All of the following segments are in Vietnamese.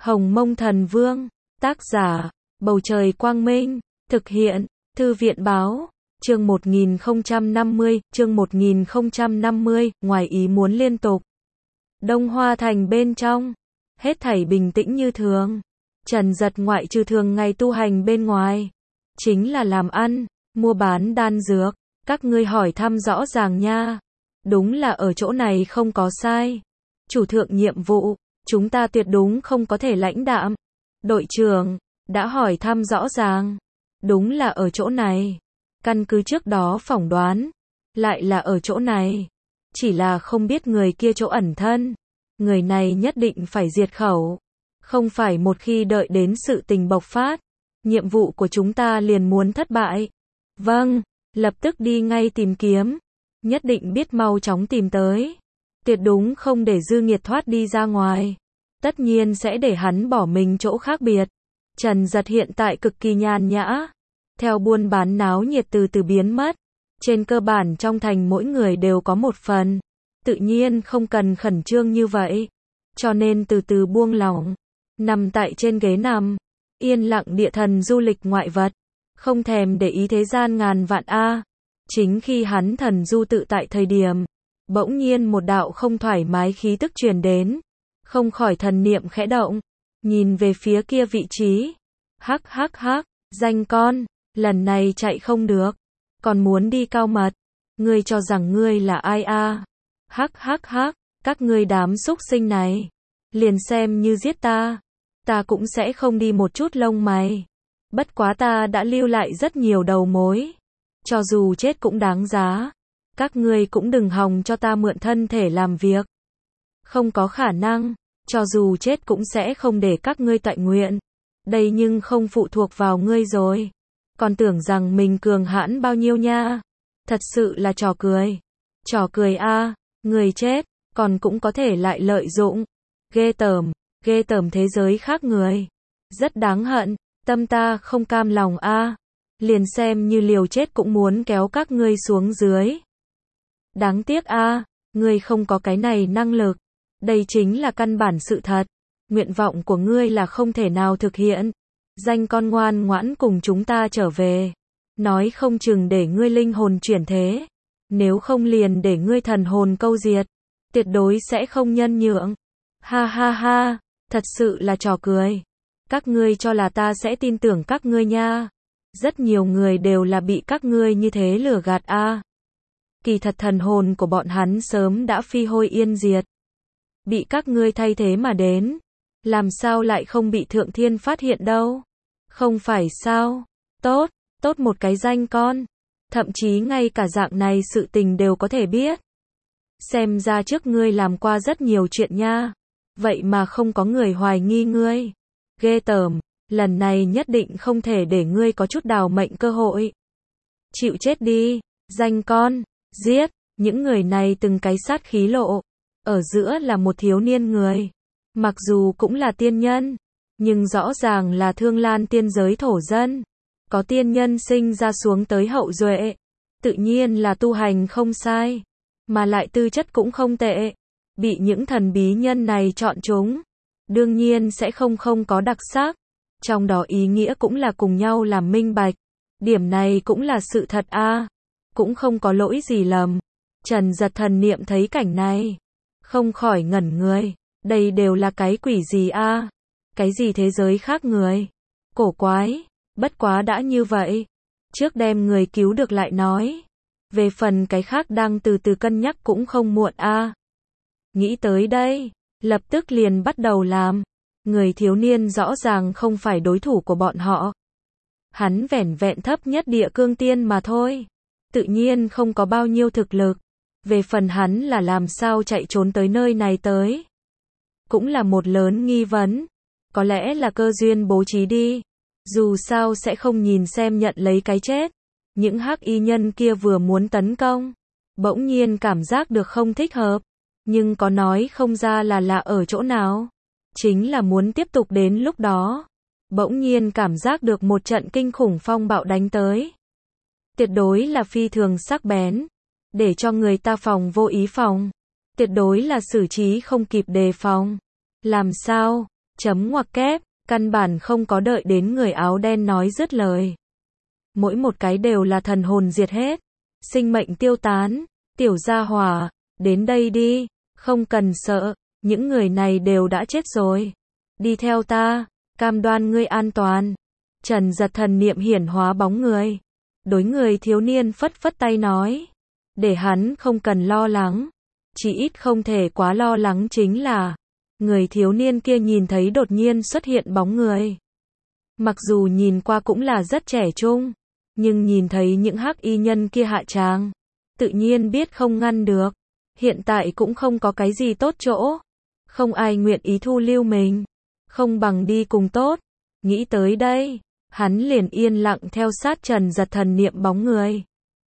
Hồng Mông Thần Vương, tác giả, Bầu Trời Quang Minh, thực hiện, Thư viện Báo, chương 1050, ngoài ý muốn liên tục. Đông Hoa Thành bên trong, hết thảy bình tĩnh như thường. Trần Dật ngoại trừ thường ngày tu hành bên ngoài, chính là làm ăn, mua bán đan dược, các ngươi hỏi thăm rõ ràng nha. Đúng là ở chỗ này không có sai. Chủ thượng nhiệm vụ, chúng ta tuyệt đúng không có thể lãnh đạm. Đội trưởng, đã hỏi thăm rõ ràng. Đúng là ở chỗ này. Căn cứ trước đó phỏng đoán, lại là ở chỗ này. Chỉ là không biết người kia chỗ ẩn thân. Người này nhất định phải diệt khẩu. Không phải một khi đợi đến sự tình bộc phát, nhiệm vụ của chúng ta liền muốn thất bại. Vâng, lập tức đi ngay tìm kiếm. Nhất định biết mau chóng tìm tới. Tuyệt đúng không để Dư Nghiệt thoát đi ra ngoài. Tất nhiên sẽ để hắn bỏ mình chỗ khác biệt. Trần Dật hiện tại cực kỳ nhàn nhã. Theo buôn bán náo nhiệt từ từ biến mất. Trên cơ bản trong thành mỗi người đều có một phần. Tự nhiên không cần khẩn trương như vậy. Cho nên từ từ buông lỏng. Nằm tại trên ghế nằm. Yên lặng địa thần du lịch ngoại vật. Không thèm để ý thế gian ngàn vạn a. Chính khi hắn thần du tự tại thời điểm, bỗng nhiên một đạo không thoải mái khí tức truyền đến. Không khỏi thần niệm khẽ động. Nhìn về phía kia vị trí. Hắc, danh con, lần này chạy không được. Còn muốn đi cao mật. Ngươi cho rằng ngươi là ai a? Hắc, các ngươi đám xúc sinh này. Liền xem như giết ta. Ta cũng sẽ không đi một chút lông mày. Bất quá ta đã lưu lại rất nhiều đầu mối. Cho dù chết cũng đáng giá. Các ngươi cũng đừng hòng cho ta mượn thân thể làm việc. Không có khả năng. Cho dù chết cũng sẽ không để các ngươi tọa nguyện. Đây nhưng không phụ thuộc vào ngươi rồi. Còn tưởng rằng mình cường hãn bao nhiêu nha. Thật sự là trò cười. Trò cười a, người chết, còn cũng có thể lại lợi dụng. Ghê tởm thế giới khác người. Rất đáng hận, tâm ta không cam lòng a. Liền xem như liều chết cũng muốn kéo các ngươi xuống dưới. Đáng tiếc a, ngươi không có cái này năng lực. Đây chính là căn bản sự thật. Nguyện vọng của ngươi là không thể nào thực hiện. Danh con ngoan ngoãn cùng chúng ta trở về. Nói không chừng để ngươi linh hồn chuyển thế. Nếu không liền để ngươi thần hồn câu diệt. Tuyệt đối sẽ không nhân nhượng. Ha, thật sự là trò cười. Các ngươi cho là ta sẽ tin tưởng các ngươi nha. Rất nhiều người đều là bị các ngươi như thế lừa gạt a. Kỳ thật thần hồn của bọn hắn sớm đã phi hôi yên diệt. Bị các ngươi thay thế mà đến. Làm sao lại không bị Thượng Thiên phát hiện đâu. Không phải sao. Tốt một cái danh con. Thậm chí ngay cả dạng này sự tình đều có thể biết. Xem ra trước ngươi làm qua rất nhiều chuyện nha. Vậy mà không có người hoài nghi ngươi. Ghê tởm, lần này nhất định không thể để ngươi có chút đào mệnh cơ hội. Chịu chết đi, danh con, giết, những người này từng cái sát khí lộ. Ở giữa là một thiếu niên người. Mặc dù cũng là tiên nhân, nhưng rõ ràng là Thương Lan tiên giới thổ dân. Có tiên nhân sinh ra xuống tới hậu duệ. Tự nhiên là tu hành không sai. Mà lại tư chất cũng không tệ. Bị những thần bí nhân này chọn chúng. Đương nhiên sẽ không có đặc sắc. Trong đó ý nghĩa cũng là cùng nhau làm minh bạch. Điểm này cũng là sự thật a. Cũng không có lỗi gì lầm. Trần Dật thần niệm thấy cảnh này. Không khỏi ngẩn người. Đây đều là cái quỷ gì a? Cái gì thế giới khác người? Cổ quái. Bất quá đã như vậy. Trước đem người cứu được lại nói. Về phần cái khác đang từ từ cân nhắc cũng không muộn a. Nghĩ tới đây. Lập tức liền bắt đầu làm. Người thiếu niên rõ ràng không phải đối thủ của bọn họ. Hắn vẻn vẹn thấp nhất địa cương tiên mà thôi. Tự nhiên không có bao nhiêu thực lực. Về phần hắn là làm sao chạy trốn tới nơi này tới. Cũng là một lớn nghi vấn. Có lẽ là cơ duyên bố trí đi. Dù sao sẽ không nhìn xem nhận lấy cái chết. Những hắc y nhân kia vừa muốn tấn công. Bỗng nhiên cảm giác được không thích hợp. Nhưng có nói không ra là ở chỗ nào. Chính là muốn tiếp tục đến lúc đó. Bỗng nhiên cảm giác được một trận kinh khủng phong bạo đánh tới. Tuyệt đối là phi thường sắc bén. Để cho người ta phòng vô ý phòng. Tuyệt đối là xử trí không kịp đề phòng. Làm sao? Chấm ngoặc kép, căn bản không có đợi đến người áo đen nói dứt lời. Mỗi một cái đều là thần hồn diệt hết, sinh mệnh tiêu tán, tiểu gia hỏa, đến đây đi, không cần sợ, những người này đều đã chết rồi. Đi theo ta, cam đoan ngươi an toàn. Trần Giật thần niệm hiển hóa bóng người. Đối người thiếu niên phất phất tay nói. Để hắn không cần lo lắng. Chỉ ít không thể quá lo lắng chính là người thiếu niên kia nhìn thấy đột nhiên xuất hiện bóng người. Mặc dù nhìn qua cũng là rất trẻ trung, nhưng nhìn thấy những hắc y nhân kia hạ tràng, tự nhiên biết không ngăn được. Hiện tại cũng không có cái gì tốt chỗ, không ai nguyện ý thu lưu mình, không bằng đi cùng tốt. Nghĩ tới đây, hắn liền yên lặng theo sát Trần Giật thần niệm bóng người.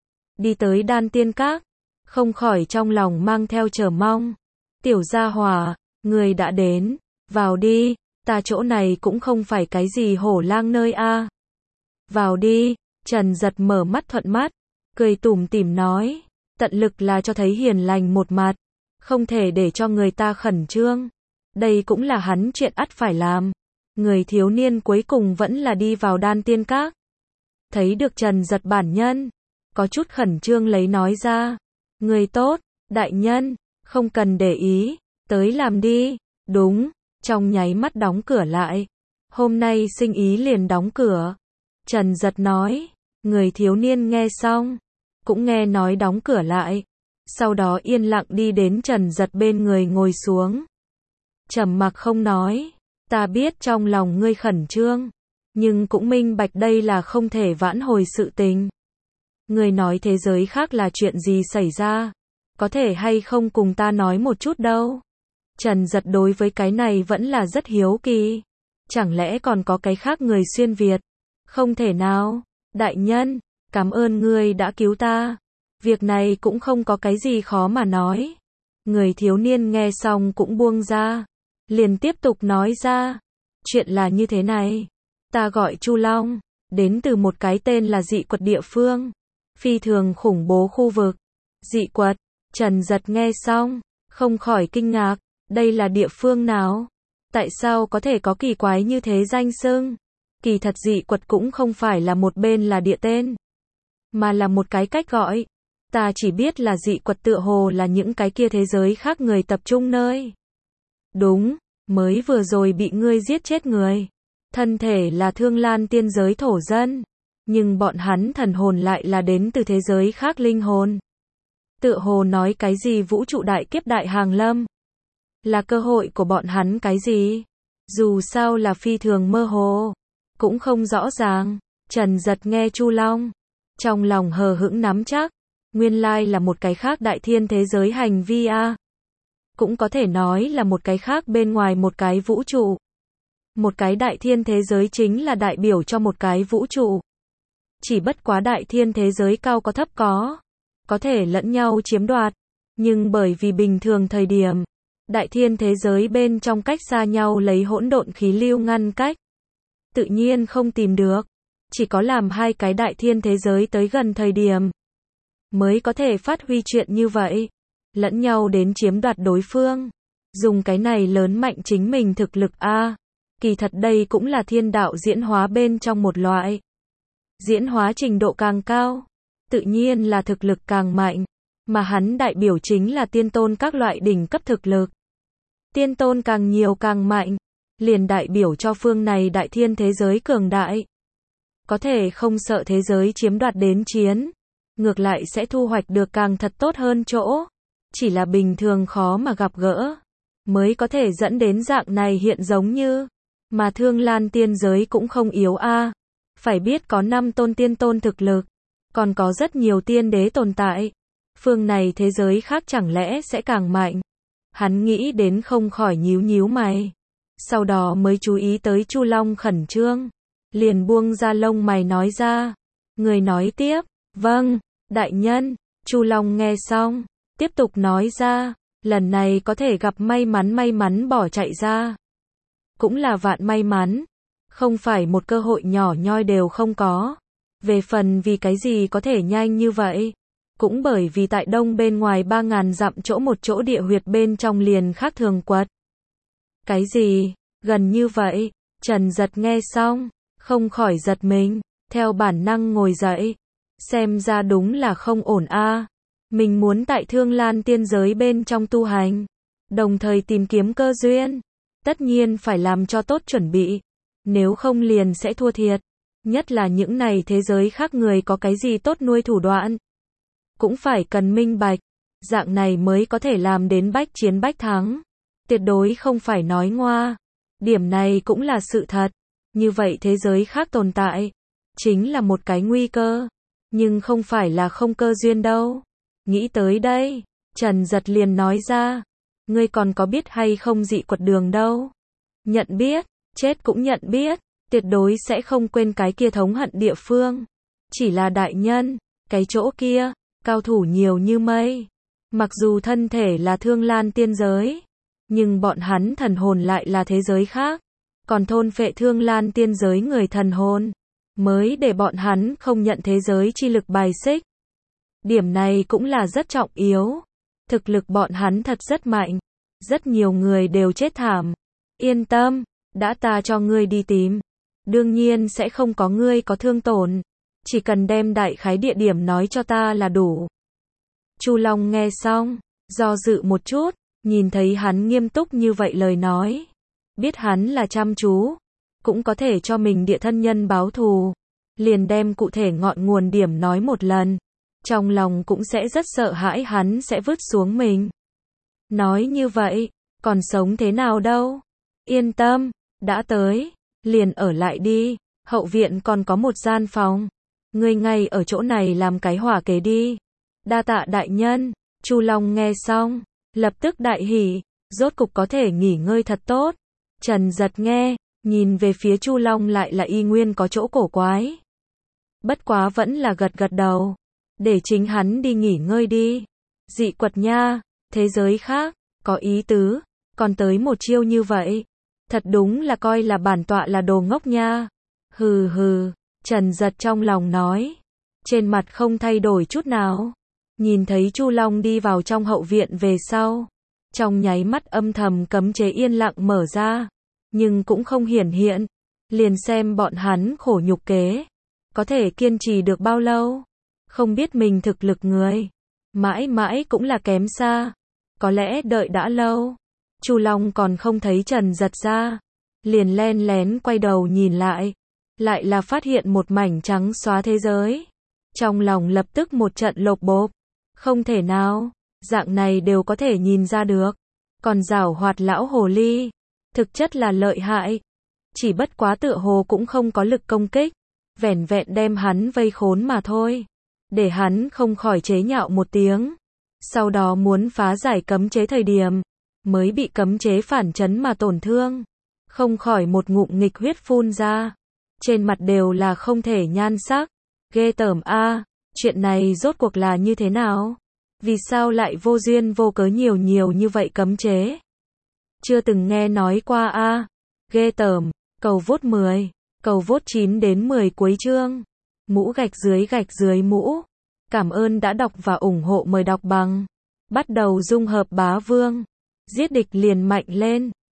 Đi tới Đan Tiên Các, không khỏi trong lòng mang theo chờ mong. Tiểu gia hỏa, người đã đến, vào đi, ta chỗ này cũng không phải cái gì hổ lang nơi a. Vào đi, Trần Giật mở mắt thuận mắt, cười tủm tỉm nói, tận lực là cho thấy hiền lành một mặt, không thể để cho người ta khẩn trương. Đây cũng là hắn chuyện ắt phải làm. Người thiếu niên cuối cùng vẫn là đi vào Đan Tiên Các. Thấy được Trần Giật bản nhân, có chút khẩn trương lấy nói ra, người tốt, đại nhân, không cần để ý, tới làm đi. Đúng, trong nháy mắt đóng cửa lại. Hôm nay sinh ý liền đóng cửa. Trần Giật nói, người thiếu niên nghe xong, cũng nghe nói đóng cửa lại. Sau đó yên lặng đi đến Trần Giật bên người ngồi xuống. Trầm mặc không nói, ta biết trong lòng ngươi khẩn trương, nhưng cũng minh bạch đây là không thể vãn hồi sự tình. Ngươi nói thế giới khác là chuyện gì xảy ra, có thể hay không cùng ta nói một chút đâu. Trần Giật đối với cái này vẫn là rất hiếu kỳ. Chẳng lẽ còn có cái khác người xuyên Việt? Không thể nào, đại nhân, cảm ơn ngươi đã cứu ta. Việc này cũng không có cái gì khó mà nói. Người thiếu niên nghe xong cũng buông ra, liền tiếp tục nói ra. Chuyện là như thế này, ta gọi Chu Long, đến từ một cái tên là dị quật địa phương, phi thường khủng bố khu vực. Dị quật, Trần Giật nghe xong, không khỏi kinh ngạc, đây là địa phương nào? Tại sao có thể có kỳ quái như thế danh xưng? Kỳ thật dị quật cũng không phải là một bên là địa tên, mà là một cái cách gọi. Ta chỉ biết là dị quật tựa hồ là những cái kia thế giới khác người tập trung nơi. Đúng, mới vừa rồi bị ngươi giết chết người. Thân thể là Thương Lan tiên giới thổ dân, nhưng bọn hắn thần hồn lại là đến từ thế giới khác linh hồn. Tựa hồ nói cái gì vũ trụ đại kiếp đại hàng lâm. Là cơ hội của bọn hắn cái gì? Dù sao là phi thường mơ hồ, cũng không rõ ràng. Trần Giật nghe Chu Long, trong lòng hờ hững nắm chắc, nguyên lai là một cái khác đại thiên thế giới hành vi a. Cũng có thể nói là một cái khác bên ngoài một cái vũ trụ. Một cái đại thiên thế giới chính là đại biểu cho một cái vũ trụ. Chỉ bất quá đại thiên thế giới cao có thấp có thể lẫn nhau chiếm đoạt, nhưng bởi vì bình thường thời điểm, đại thiên thế giới bên trong cách xa nhau lấy hỗn độn khí lưu ngăn cách, tự nhiên không tìm được. Chỉ có làm hai cái đại thiên thế giới tới gần thời điểm, mới có thể phát huy chuyện như vậy, lẫn nhau đến chiếm đoạt đối phương, dùng cái này lớn mạnh chính mình thực lực a. Kỳ thật đây cũng là thiên đạo diễn hóa bên trong một loại. Diễn hóa trình độ càng cao, tự nhiên là thực lực càng mạnh, mà hắn đại biểu chính là tiên tôn các loại đỉnh cấp thực lực. Tiên tôn càng nhiều càng mạnh, liền đại biểu cho phương này đại thiên thế giới cường đại. Có thể không sợ thế giới chiếm đoạt đến chiến, ngược lại sẽ thu hoạch được càng thật tốt hơn chỗ. Chỉ là bình thường khó mà gặp gỡ, mới có thể dẫn đến dạng này hiện giống như. Mà Thương Lan tiên giới cũng không yếu a. Phải biết có 5 tôn tiên tôn thực lực, còn có rất nhiều tiên đế tồn tại. Phương này thế giới khác chẳng lẽ sẽ càng mạnh? Hắn nghĩ đến không khỏi nhíu nhíu mày. Sau đó mới chú ý tới Chu Long khẩn trương, liền buông ra lông mày nói ra. Người nói tiếp, vâng, đại nhân. Chu Long nghe xong, tiếp tục nói ra, lần này có thể gặp may mắn bỏ chạy ra. Cũng là vạn may mắn, không phải một cơ hội nhỏ nhoi đều không có. Về phần vì cái gì có thể nhanh như vậy, cũng bởi vì tại đông bên ngoài 3.000 dặm chỗ một chỗ địa huyệt bên trong liền khác thường quật. Cái gì? Gần như vậy, Trần Giật nghe xong, không khỏi giật mình, theo bản năng ngồi dậy. Xem ra đúng là không ổn a. Mình muốn tại Thương Lan tiên giới bên trong tu hành, đồng thời tìm kiếm cơ duyên. Tất nhiên phải làm cho tốt chuẩn bị, nếu không liền sẽ thua thiệt. Nhất là những này thế giới khác người có cái gì tốt nuôi thủ đoạn. Cũng phải cần minh bạch, dạng này mới có thể làm đến bách chiến bách thắng. Tuyệt đối không phải nói ngoa. Điểm này cũng là sự thật. Như vậy thế giới khác tồn tại, chính là một cái nguy cơ. Nhưng không phải là không cơ duyên đâu. Nghĩ tới đây, Trần Giật liền nói ra. Ngươi còn có biết hay không dị quật đường đâu? Nhận biết, chết cũng nhận biết. Tuyệt đối sẽ không quên cái kia thống hận địa phương. Chỉ là đại nhân, cái chỗ kia, cao thủ nhiều như mây. Mặc dù thân thể là Thương Lan tiên giới, nhưng bọn hắn thần hồn lại là thế giới khác. Còn thôn phệ Thương Lan tiên giới người thần hồn, mới để bọn hắn không nhận thế giới chi lực bài xích. Điểm này cũng là rất trọng yếu. Thực lực bọn hắn thật rất mạnh. Rất nhiều người đều chết thảm. Yên tâm, đã ta cho ngươi đi tìm. Đương nhiên sẽ không có ngươi có thương tổn. Chỉ cần đem đại khái địa điểm nói cho ta là đủ. Chu Long nghe xong, do dự một chút, nhìn thấy hắn nghiêm túc như vậy lời nói. Biết hắn là chăm chú, cũng có thể cho mình địa thân nhân báo thù. Liền đem cụ thể ngọn nguồn điểm nói một lần. Trong lòng cũng sẽ rất sợ hãi hắn sẽ vứt xuống mình. Nói như vậy, còn sống thế nào đâu? Yên tâm, đã tới, liền ở lại đi, hậu viện còn có một gian phòng. Ngươi ngay ở chỗ này làm cái hỏa kế đi. Đa tạ đại nhân. Chu Long nghe xong, lập tức đại hỉ, rốt cục có thể nghỉ ngơi thật tốt. Trần Giật nghe, nhìn về phía Chu Long lại là y nguyên có chỗ cổ quái. Bất quá vẫn là gật gật đầu, để chính hắn đi nghỉ ngơi đi. Dị quật nha, thế giới khác, có ý tứ, còn tới một chiêu như vậy. Thật đúng là coi là bản tọa là đồ ngốc nha. Hừ hừ, Trần Giật trong lòng nói, trên mặt không thay đổi chút nào. Nhìn thấy Chu Long đi vào trong hậu viện về sau, trong nháy mắt âm thầm cấm chế yên lặng mở ra, nhưng cũng không hiển hiện. Liền xem bọn hắn khổ nhục kế, có thể kiên trì được bao lâu. Không biết mình thực lực người, mãi mãi cũng là kém xa. Có lẽ đợi đã lâu, Chu Long còn không thấy Trần Giật ra, liền len lén quay đầu nhìn lại là phát hiện một mảnh trắng xóa thế giới. Trong lòng lập tức một trận lột bột. Không thể nào, dạng này đều có thể nhìn ra được. Còn giảo hoạt lão hồ ly, thực chất là lợi hại. Chỉ bất quá tựa hồ cũng không có lực công kích, vẻn vẹn đem hắn vây khốn mà thôi. Để hắn không khỏi chế nhạo một tiếng. Sau đó muốn phá giải cấm chế thời điểm, mới bị cấm chế phản chấn mà tổn thương. Không khỏi một ngụm nghịch huyết phun ra. Trên mặt đều là không thể nhan sắc. Ghê tởm a, chuyện này rốt cuộc là như thế nào? Vì sao lại vô duyên vô cớ nhiều như vậy cấm chế? Chưa từng nghe nói qua a. Ghê tởm. Cầu vote 10, cầu vote 9 đến 10 cuối chương. Mũ gạch dưới mũ. Cảm ơn đã đọc và ủng hộ, mời đọc bằng. Bắt đầu dung hợp bá vương. Giết địch liền mạnh lên.